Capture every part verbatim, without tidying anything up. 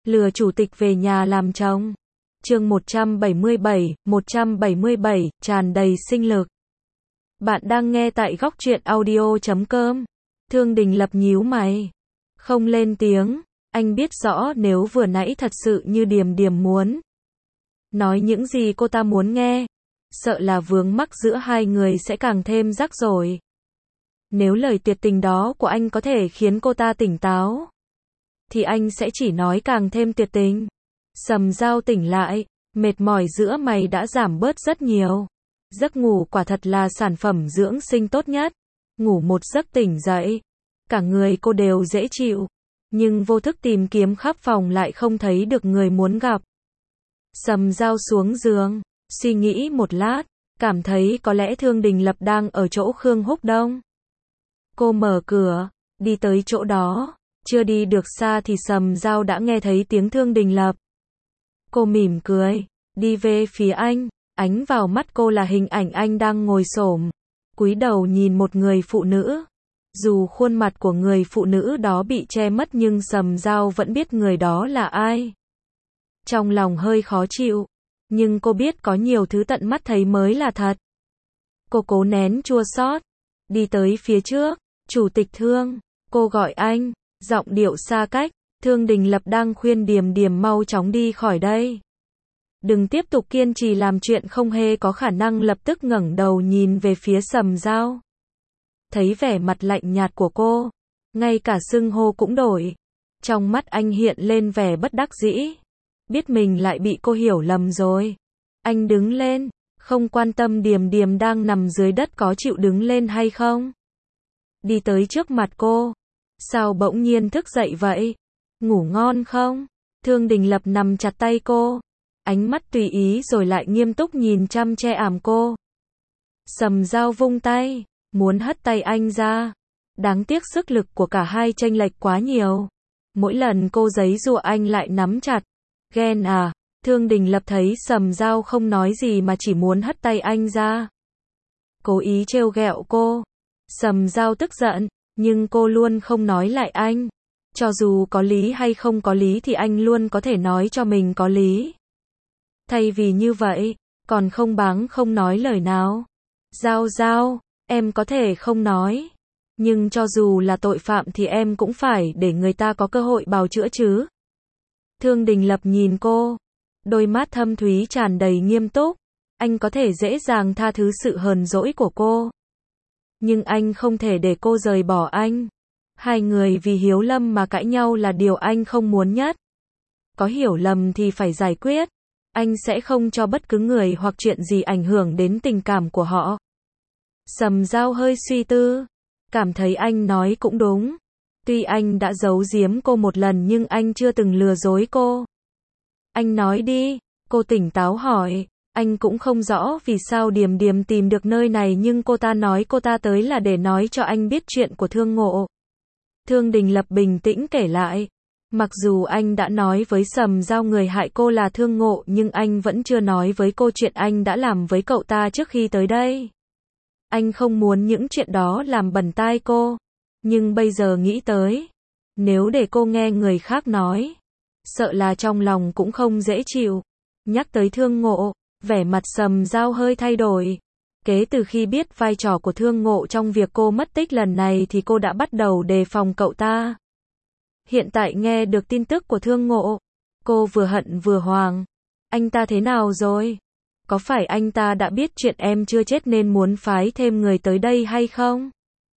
Lừa chủ tịch về nhà làm chồng. Chương một trăm bảy mươi bảy, một trăm bảy mươi bảy, tràn đầy sinh lực. Bạn đang nghe tại góc truyện audio chấm com. Thương Đình Lập nhíu mày, không lên tiếng. Anh biết rõ nếu vừa nãy thật sự như Điềm Điềm muốn nói những gì cô ta muốn nghe, sợ là vướng mắc giữa hai người sẽ càng thêm rắc rối. Nếu lời tuyệt tình đó của anh có thể khiến cô ta tỉnh táo, thì anh sẽ chỉ nói càng thêm tuyệt tình. Sầm Dao tỉnh lại, mệt mỏi giữa mày đã giảm bớt rất nhiều. Giấc ngủ quả thật là sản phẩm dưỡng sinh tốt nhất. Ngủ một giấc tỉnh dậy, cả người cô đều dễ chịu, nhưng vô thức tìm kiếm khắp phòng lại không thấy được người muốn gặp. Sầm Dao xuống giường, suy nghĩ một lát, cảm thấy có lẽ Thương Đình Lập đang ở chỗ Khương Húc Đông. Cô mở cửa, đi tới chỗ đó, chưa đi được xa thì Sầm Dao đã nghe thấy tiếng Thương Đình Lập. Cô mỉm cười, đi về phía anh, ánh vào mắt cô là hình ảnh anh đang ngồi xổm, cúi đầu nhìn một người phụ nữ. Dù khuôn mặt của người phụ nữ đó bị che mất nhưng Sầm Dao vẫn biết người đó là ai. Trong lòng hơi khó chịu, nhưng cô biết có nhiều thứ tận mắt thấy mới là thật. Cô cố nén chua xót, đi tới phía trước. Chủ tịch Thương, cô gọi anh, giọng điệu xa cách. Thương Đình Lập đang khuyên Điềm Điềm mau chóng đi khỏi đây. Đừng tiếp tục kiên trì làm chuyện không hề có khả năng. Lập tức ngẩng đầu nhìn về phía Sầm Dao. Thấy vẻ mặt lạnh nhạt của cô, ngay cả xưng hô cũng đổi. Trong mắt anh hiện lên vẻ bất đắc dĩ, biết mình lại bị cô hiểu lầm rồi. Anh đứng lên, không quan tâm Điềm Điềm đang nằm dưới đất có chịu đứng lên hay không. Đi tới trước mặt cô. Sao bỗng nhiên thức dậy vậy? Ngủ ngon không? Thương Đình Lập nắm chặt tay cô, ánh mắt tùy ý rồi lại nghiêm túc nhìn chăm che ảm cô. Sầm Dao vung tay, muốn hất tay anh ra. Đáng tiếc sức lực của cả hai chênh lệch quá nhiều. Mỗi lần cô giấy giụa anh lại nắm chặt. Ghen à? Thương Đình Lập thấy Sầm Dao không nói gì mà chỉ muốn hất tay anh ra, cố ý trêu ghẹo cô. Sầm Dao tức giận, nhưng cô luôn không nói lại anh. Cho dù có lý hay không có lý thì anh luôn có thể nói cho mình có lý. Thay vì như vậy, còn không báng không nói lời nào. Dao Dao, em có thể không nói, nhưng cho dù là tội phạm thì em cũng phải để người ta có cơ hội bào chữa chứ. Thương Đình Lập nhìn cô, đôi mắt thâm thúy tràn đầy nghiêm túc. Anh có thể dễ dàng tha thứ sự hờn dỗi của cô, nhưng anh không thể để cô rời bỏ anh. Hai người vì hiểu lầm mà cãi nhau là điều anh không muốn nhất. Có hiểu lầm thì phải giải quyết. Anh sẽ không cho bất cứ người hoặc chuyện gì ảnh hưởng đến tình cảm của họ. Sầm Dao hơi suy tư, cảm thấy anh nói cũng đúng. Tuy anh đã giấu giếm cô một lần nhưng anh chưa từng lừa dối cô. Anh nói đi, cô tỉnh táo hỏi. Anh cũng không rõ vì sao Điềm Điềm tìm được nơi này nhưng cô ta nói cô ta tới là để nói cho anh biết chuyện của Thương Ngộ. Thương Đình Lập bình tĩnh kể lại. Mặc dù anh đã nói với Sầm Dao người hại cô là Thương Ngộ nhưng anh vẫn chưa nói với cô chuyện anh đã làm với cậu ta trước khi tới đây. Anh không muốn những chuyện đó làm bẩn tai cô. Nhưng bây giờ nghĩ tới, nếu để cô nghe người khác nói, sợ là trong lòng cũng không dễ chịu. Nhắc tới Thương Ngộ, vẻ mặt Sầm Dao hơi thay đổi. Kể từ khi biết vai trò của Thương Ngộ trong việc cô mất tích lần này thì cô đã bắt đầu đề phòng cậu ta. Hiện tại nghe được tin tức của Thương Ngộ, cô vừa hận vừa hoang. Anh ta thế nào rồi? Có phải anh ta đã biết chuyện em chưa chết nên muốn phái thêm người tới đây hay không?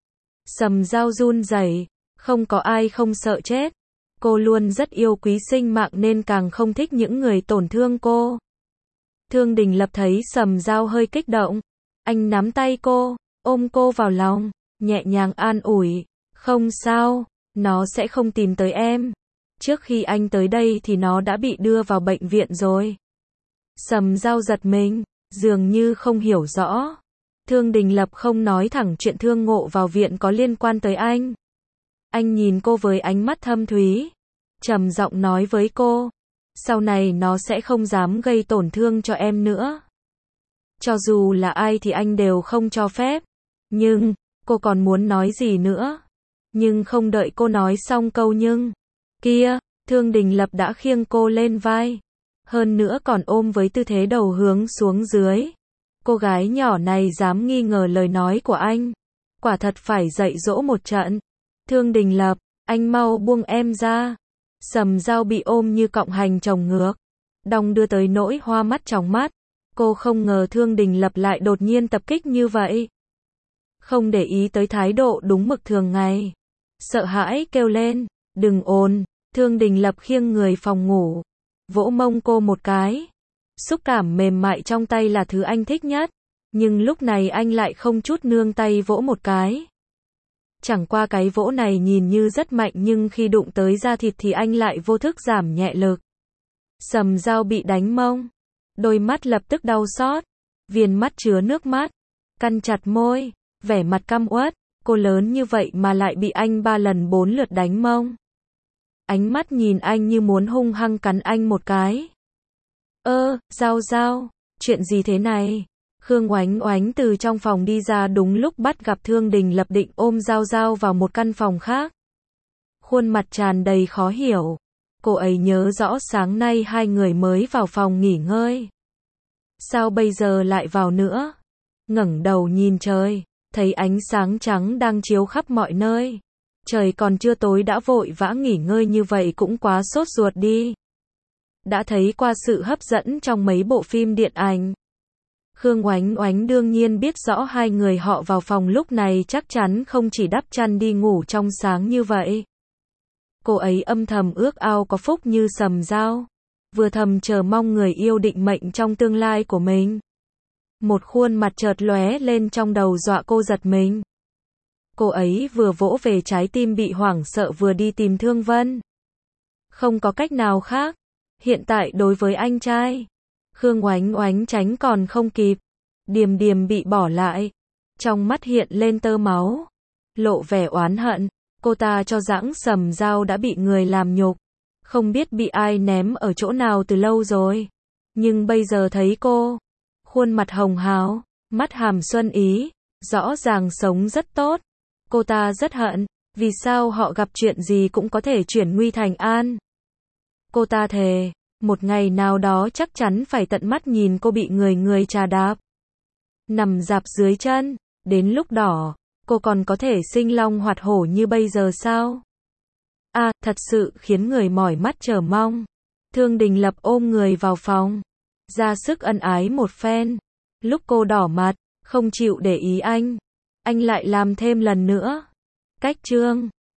Sầm Dao run rẩy, không có ai không sợ chết. Cô luôn rất yêu quý sinh mạng nên càng không thích những người tổn thương cô. Thương Đình Lập thấy Sầm Dao hơi kích động, anh nắm tay cô, ôm cô vào lòng, nhẹ nhàng an ủi. Không sao, nó sẽ không tìm tới em. Trước khi anh tới đây thì nó đã bị đưa vào bệnh viện rồi. Sầm Dao giật mình, dường như không hiểu rõ. Thương Đình Lập không nói thẳng chuyện Thương Ngộ vào viện có liên quan tới anh. Anh nhìn cô với ánh mắt thâm thúy, trầm giọng nói với cô. Sau này nó sẽ không dám gây tổn thương cho em nữa. Cho dù là ai thì anh đều không cho phép. Nhưng, cô còn muốn nói gì nữa. Nhưng không đợi cô nói xong câu nhưng. Kia, Thương Đình Lập đã khiêng cô lên vai. Hơn nữa còn ôm với tư thế đầu hướng xuống dưới. Cô gái nhỏ này dám nghi ngờ lời nói của anh. Quả thật phải dạy dỗ một trận. Thương Đình Lập, anh mau buông em ra. Sầm Dao bị ôm như cọng hành trồng ngược. Đong đưa tới nỗi hoa mắt chóng mắt. Cô không ngờ Thương Đình Lập lại đột nhiên tập kích như vậy. Không để ý tới thái độ đúng mực thường ngày. Sợ hãi kêu lên, đừng ồn. Thương Đình Lập khiêng người phòng ngủ. Vỗ mông cô một cái. Xúc cảm mềm mại trong tay là thứ anh thích nhất. Nhưng lúc này anh lại không chút nương tay vỗ một cái. Chẳng qua cái vỗ này nhìn như rất mạnh nhưng khi đụng tới da thịt thì anh lại vô thức giảm nhẹ lực. Sầm Dao bị đánh mông. Đôi mắt lập tức đau xót. Viền mắt chứa nước mắt. Cắn chặt môi. Vẻ mặt căm uất. Cô lớn như vậy mà lại bị anh ba lần bốn lượt đánh mông. Ánh mắt nhìn anh như muốn hung hăng cắn anh một cái. Ơ, Dao Dao, chuyện gì thế này? Khương Oánh Oánh từ trong phòng đi ra đúng lúc bắt gặp Thương Đình Lập định ôm Dao Dao vào một căn phòng khác. Khuôn mặt tràn đầy khó hiểu. Cô ấy nhớ rõ sáng nay hai người mới vào phòng nghỉ ngơi. Sao bây giờ lại vào nữa? Ngẩng đầu nhìn trời, thấy ánh sáng trắng đang chiếu khắp mọi nơi. Trời còn chưa tối đã vội vã nghỉ ngơi như vậy cũng quá sốt ruột đi. Đã thấy qua sự hấp dẫn trong mấy bộ phim điện ảnh. Khương Oánh Oánh đương nhiên biết rõ hai người họ vào phòng lúc này chắc chắn không chỉ đắp chăn đi ngủ trong sáng như vậy. Cô ấy âm thầm ước ao có phúc như Sầm Dao. Vừa thầm chờ mong người yêu định mệnh trong tương lai của mình. Một khuôn mặt chợt lóe lên trong đầu dọa cô giật mình. Cô ấy vừa vỗ về trái tim bị hoảng sợ vừa đi tìm Thương Vân. Không có cách nào khác. Hiện tại đối với anh trai, Khương Oánh Oánh tránh còn không kịp. Điềm Điềm bị bỏ lại. Trong mắt hiện lên tơ máu. Lộ vẻ oán hận. Cô ta cho rằng Sầm Dao đã bị người làm nhục. Không biết bị ai ném ở chỗ nào từ lâu rồi. Nhưng bây giờ thấy cô. Khuôn mặt hồng hào. Mắt hàm xuân ý. Rõ ràng sống rất tốt. Cô ta rất hận. Vì sao họ gặp chuyện gì cũng có thể chuyển nguy thành an. Cô ta thề. Một ngày nào đó chắc chắn phải tận mắt nhìn cô bị người người trà đạp. Nằm dạp dưới chân. Đến lúc đó, cô còn có thể sinh long hoạt hổ như bây giờ sao? À, thật sự khiến người mỏi mắt chờ mong. Thương Đình Lập ôm người vào phòng. Ra sức ân ái một phen. Lúc cô đỏ mặt, không chịu để ý anh. Anh lại làm thêm lần nữa. Cách chương